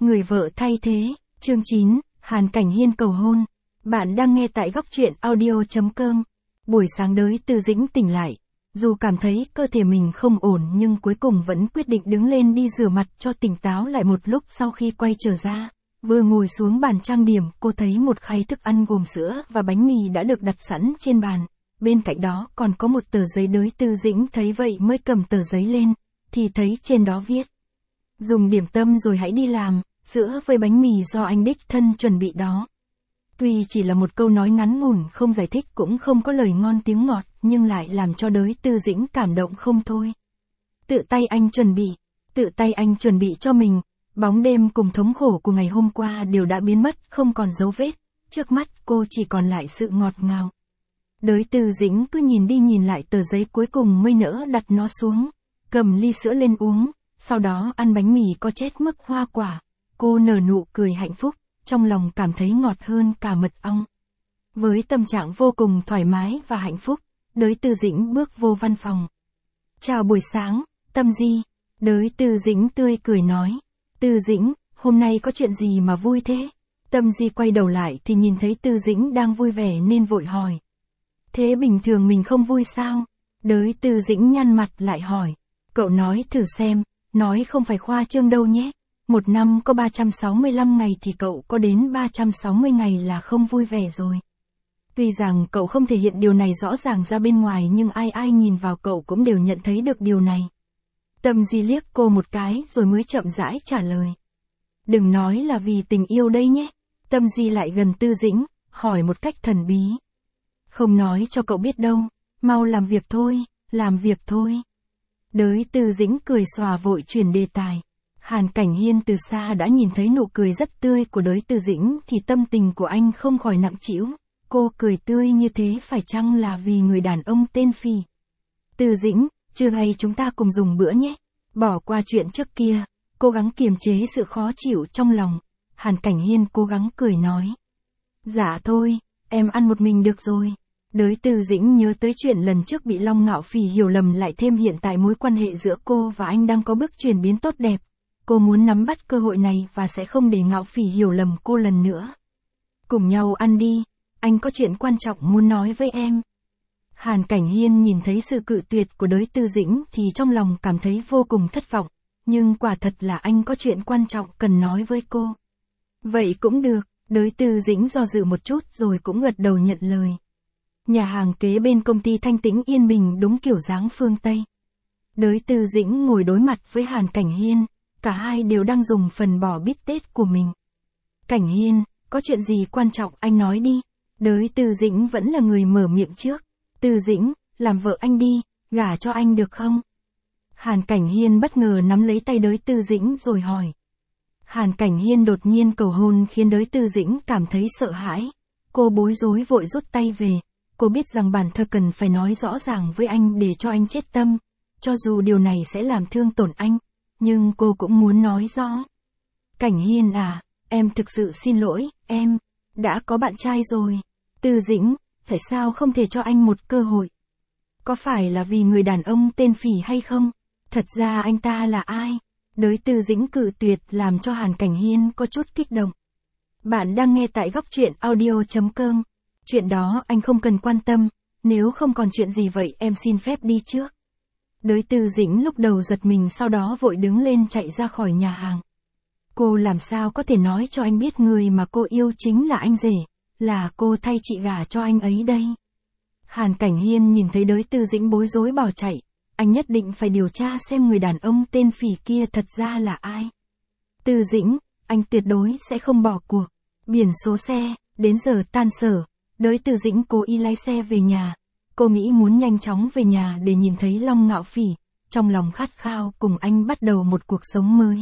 Người vợ thay thế, chương 9, Hàn Cảnh Hiên cầu hôn. Bạn đang nghe tại góc truyện audio.com. Buổi sáng đới Từ Dĩnh tỉnh lại. Dù cảm thấy cơ thể mình không ổn nhưng cuối cùng vẫn quyết định đứng lên đi rửa mặt cho tỉnh táo lại một lúc sau khi quay trở ra. Vừa ngồi xuống bàn trang điểm, cô thấy một khay thức ăn gồm sữa và bánh mì đã được đặt sẵn trên bàn. Bên cạnh đó còn có một tờ giấy đới. Từ Dĩnh thấy vậy mới cầm tờ giấy lên, thì thấy trên đó viết: dùng điểm tâm rồi hãy đi làm, sữa với bánh mì do anh đích thân chuẩn bị đó. Tuy chỉ là một câu nói ngắn ngủn không giải thích cũng không có lời ngon tiếng ngọt, nhưng lại làm cho đới Từ Dĩnh cảm động không thôi. Tự tay anh chuẩn bị cho mình, bóng đêm cùng thống khổ của ngày hôm qua đều đã biến mất không còn dấu vết, trước mắt cô chỉ còn lại sự ngọt ngào. Đới Từ Dĩnh cứ nhìn đi nhìn lại tờ giấy cuối cùng mới nỡ đặt nó xuống, cầm ly sữa lên uống, sau đó ăn bánh mì có chét mứt hoa quả. Cô nở nụ cười hạnh phúc, trong lòng cảm thấy ngọt hơn cả mật ong. Với tâm trạng vô cùng thoải mái và hạnh phúc, đới Từ Dĩnh bước vô văn phòng. Chào buổi sáng, Tâm Di. Đới Từ Dĩnh tươi cười nói. Từ Dĩnh, hôm nay có chuyện gì mà vui thế? Tâm Di quay đầu lại thì nhìn thấy Từ Dĩnh đang vui vẻ nên vội hỏi. Thế bình thường mình không vui sao? Đới Từ Dĩnh nhăn mặt lại hỏi. Cậu nói thử xem, nói không phải khoa trương đâu nhé. Một năm có 365 ngày thì cậu có đến 360 ngày là không vui vẻ rồi. Tuy rằng cậu không thể hiện điều này rõ ràng ra bên ngoài nhưng ai nhìn vào cậu cũng đều nhận thấy được điều này. Tâm Di liếc cô một cái rồi mới chậm rãi trả lời. Đừng nói là vì tình yêu đây nhé. Tâm Di lại gần Từ Dĩnh, hỏi một cách thần bí. Không nói cho cậu biết đâu, mau làm việc thôi, làm việc thôi. Đới Từ Dĩnh cười xòa vội chuyển đề tài. Hàn Cảnh Hiên từ xa đã nhìn thấy nụ cười rất tươi của đới Từ Dĩnh thì tâm tình của anh không khỏi nặng trĩu. Cô cười tươi như thế phải chăng là vì người đàn ông tên Phỉ? Từ Dĩnh, trưa hay chúng ta cùng dùng bữa nhé. Bỏ qua chuyện trước kia, cố gắng kiềm chế sự khó chịu trong lòng. Hàn Cảnh Hiên cố gắng cười nói. Dạ thôi, em ăn một mình được rồi. Đới Từ Dĩnh nhớ tới chuyện lần trước bị Long Ngạo Phỉ hiểu lầm lại thêm hiện tại mối quan hệ giữa cô và anh đang có bước chuyển biến tốt đẹp. Cô muốn nắm bắt cơ hội này và sẽ không để Ngạo Phỉ hiểu lầm cô lần nữa. Cùng nhau ăn đi, anh có chuyện quan trọng muốn nói với em. Hàn Cảnh Hiên nhìn thấy sự cự tuyệt của đới Từ Dĩnh thì trong lòng cảm thấy vô cùng thất vọng, nhưng quả thật là anh có chuyện quan trọng cần nói với cô. Vậy cũng được, đới Từ Dĩnh do dự một chút rồi cũng gật đầu nhận lời. Nhà hàng kế bên công ty thanh tĩnh yên bình đúng kiểu dáng phương Tây. Đới Từ Dĩnh ngồi đối mặt với Hàn Cảnh Hiên, cả hai đều đang dùng phần bò bít tết của mình. Cảnh Hiên, có chuyện gì quan trọng anh nói đi. Đới Từ Dĩnh vẫn là người mở miệng trước. Từ Dĩnh, làm vợ anh đi, gả cho anh được không? Hàn Cảnh Hiên bất ngờ nắm lấy tay đới Từ Dĩnh rồi hỏi. Hàn Cảnh Hiên đột nhiên cầu hôn khiến đới Từ Dĩnh cảm thấy sợ hãi. Cô bối rối vội rút tay về. Cô biết rằng bản thân cần phải nói rõ ràng với anh để cho anh chết tâm. Cho dù điều này sẽ làm thương tổn anh, nhưng cô cũng muốn nói rõ. Cảnh Hiên à, em thực sự xin lỗi, em đã có bạn trai rồi. Từ Dĩnh, tại sao không thể cho anh một cơ hội? Có phải là vì người đàn ông tên Phỉ hay không? Thật ra anh ta là ai? Đới Từ Dĩnh cự tuyệt làm cho Hàn Cảnh Hiên có chút kích động. Bạn đang nghe tại góc truyện audio.com. Chuyện đó anh không cần quan tâm, nếu không còn chuyện gì vậy em xin phép đi trước. Đới Từ Dĩnh lúc đầu giật mình sau đó vội đứng lên chạy ra khỏi nhà hàng. Cô làm sao có thể nói cho anh biết người mà cô yêu chính là anh rể, là cô thay chị gả cho anh ấy đây. Hàn Cảnh Hiên nhìn thấy đới Từ Dĩnh bối rối bỏ chạy, anh nhất định phải điều tra xem người đàn ông tên Phỉ kia thật ra là ai. Từ Dĩnh, anh tuyệt đối sẽ không bỏ cuộc. Biển số xe, đến giờ tan sở, đới Từ Dĩnh cố ý lái xe về nhà. Cô nghĩ muốn nhanh chóng về nhà để nhìn thấy Long Ngạo Phỉ, trong lòng khát khao cùng anh bắt đầu một cuộc sống mới.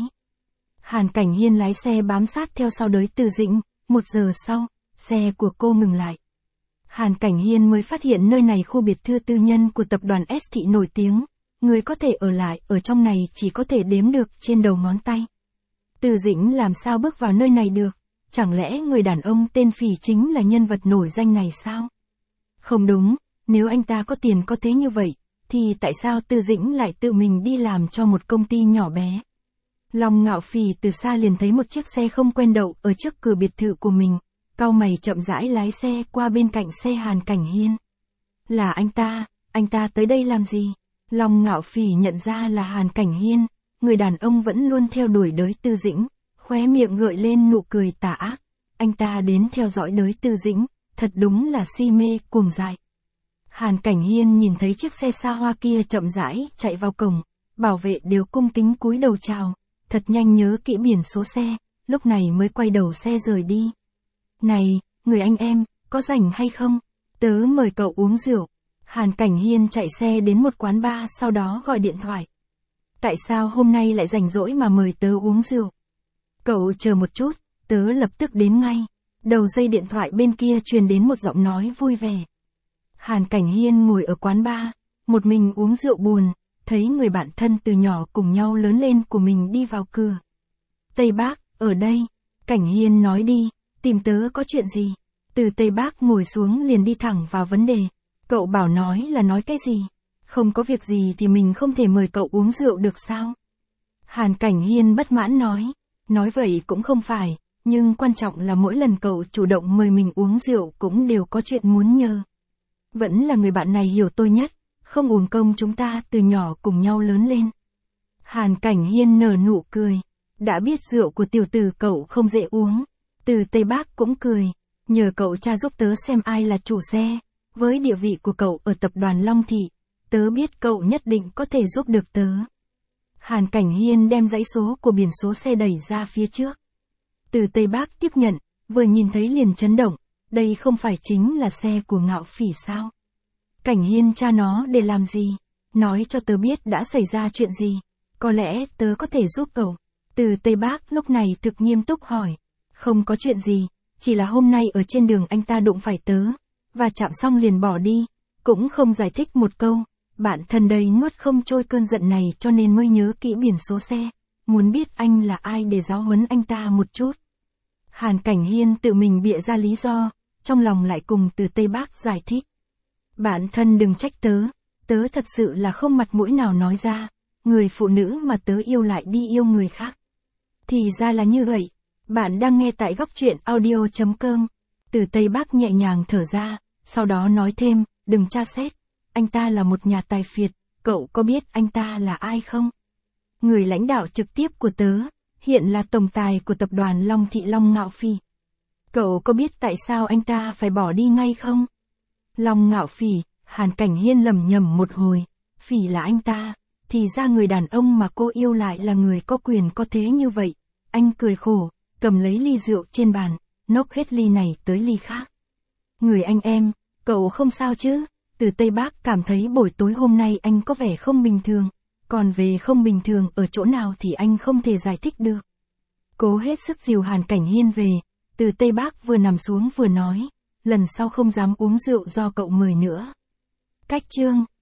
Hàn Cảnh Hiên lái xe bám sát theo sau đới Từ Dĩnh, 1 giờ sau, xe của cô ngừng lại. Hàn Cảnh Hiên mới phát hiện nơi này khu biệt thự tư nhân của tập đoàn S Thị nổi tiếng, người có thể ở lại ở trong này chỉ có thể đếm được trên đầu ngón tay. Từ Dĩnh làm sao bước vào nơi này được, chẳng lẽ người đàn ông tên Phỉ chính là nhân vật nổi danh này sao? Không đúng, nếu anh ta có tiền có thế như vậy, thì tại sao Từ Dĩnh lại tự mình đi làm cho một công ty nhỏ bé? Long Ngạo Phỉ từ xa liền thấy một chiếc xe không quen đậu ở trước cửa biệt thự của mình, cau mày chậm rãi lái xe qua bên cạnh xe Hàn Cảnh Hiên. Là anh ta tới đây làm gì? Long Ngạo Phỉ nhận ra là Hàn Cảnh Hiên, người đàn ông vẫn luôn theo đuổi Đới Tư Dĩnh, khóe miệng gợi lên nụ cười tà ác. Anh ta đến theo dõi Đới Tư Dĩnh, thật đúng là si mê cuồng dại. Hàn Cảnh Hiên nhìn thấy chiếc xe xa hoa kia chậm rãi chạy vào cổng, bảo vệ đều cung kính cúi đầu chào, thật nhanh nhớ kỹ biển số xe, lúc này mới quay đầu xe rời đi. Này, người anh em, có rảnh hay không? Tớ mời cậu uống rượu. Hàn Cảnh Hiên chạy xe đến một quán bar sau đó gọi điện thoại. Tại sao hôm nay lại rảnh rỗi mà mời tớ uống rượu? Cậu chờ một chút, tớ lập tức đến ngay. Đầu dây điện thoại bên kia truyền đến một giọng nói vui vẻ. Hàn Cảnh Hiên ngồi ở quán bar, một mình uống rượu buồn, thấy người bạn thân từ nhỏ cùng nhau lớn lên của mình đi vào cửa. Tây Bác, ở đây. Cảnh Hiên nói đi, tìm tớ có chuyện gì? Từ Tây Bác ngồi xuống liền đi thẳng vào vấn đề. Cậu bảo nói là nói cái gì? Không có việc gì thì mình không thể mời cậu uống rượu được sao? Hàn Cảnh Hiên bất mãn nói vậy cũng không phải, nhưng quan trọng là mỗi lần cậu chủ động mời mình uống rượu cũng đều có chuyện muốn nhờ. Vẫn là người bạn này hiểu tôi nhất, không uổng công chúng ta từ nhỏ cùng nhau lớn lên. Hàn Cảnh Hiên nở nụ cười, đã biết rượu của tiểu tử cậu không dễ uống. Từ Tây Bác cũng cười, nhờ cậu cha giúp tớ xem ai là chủ xe, với địa vị của cậu ở tập đoàn Long Thị, tớ biết cậu nhất định có thể giúp được tớ. Hàn Cảnh Hiên đem dãy số của biển số xe đẩy ra phía trước. Từ Tây Bác tiếp nhận, vừa nhìn thấy liền chấn động, đây không phải chính là xe của Ngạo Phỉ sao? Cảnh Hiên cha nó để làm gì? Nói cho tớ biết đã xảy ra chuyện gì, có lẽ tớ có thể giúp cậu. Từ Tây Bác lúc này thực nghiêm túc hỏi. Không có chuyện gì, chỉ là hôm nay ở trên đường anh ta đụng phải tớ, và chạm xong liền bỏ đi, cũng không giải thích một câu. Bạn thân đây nuốt không trôi cơn giận này cho nên mới nhớ kỹ biển số xe, muốn biết anh là ai để giáo huấn anh ta một chút. Hàn Cảnh Hiên tự mình bịa ra lý do, trong lòng lại cùng Từ Tây Bác giải thích. Bạn thân đừng trách tớ thật sự là không mặt mũi nào nói ra, người phụ nữ mà tớ yêu lại đi yêu người khác. Thì ra là như vậy, bạn đang nghe tại góc truyện audio.com. Từ Tây Bác nhẹ nhàng thở ra, sau đó nói thêm, đừng tra xét, anh ta là một nhà tài phiệt, cậu có biết anh ta là ai không? Người lãnh đạo trực tiếp của tớ, hiện là tổng tài của tập đoàn Long Thị Long Ngạo Phỉ. Cậu có biết tại sao anh ta phải bỏ đi ngay không? Long Ngạo Phỉ, Hàn Cảnh Hiên lẩm nhẩm một hồi, Phỉ là anh ta, thì ra người đàn ông mà cô yêu lại là người có quyền có thế như vậy. Anh cười khổ, cầm lấy ly rượu trên bàn, nốc hết ly này tới ly khác. Người anh em, cậu không sao chứ? Từ Tây Bác cảm thấy buổi tối hôm nay anh có vẻ không bình thường, còn về không bình thường ở chỗ nào thì anh không thể giải thích được. Cố hết sức dìu Hàn Cảnh Hiên về, Từ Tây Bác vừa nằm xuống vừa nói, lần sau không dám uống rượu do cậu mời nữa. Cách chương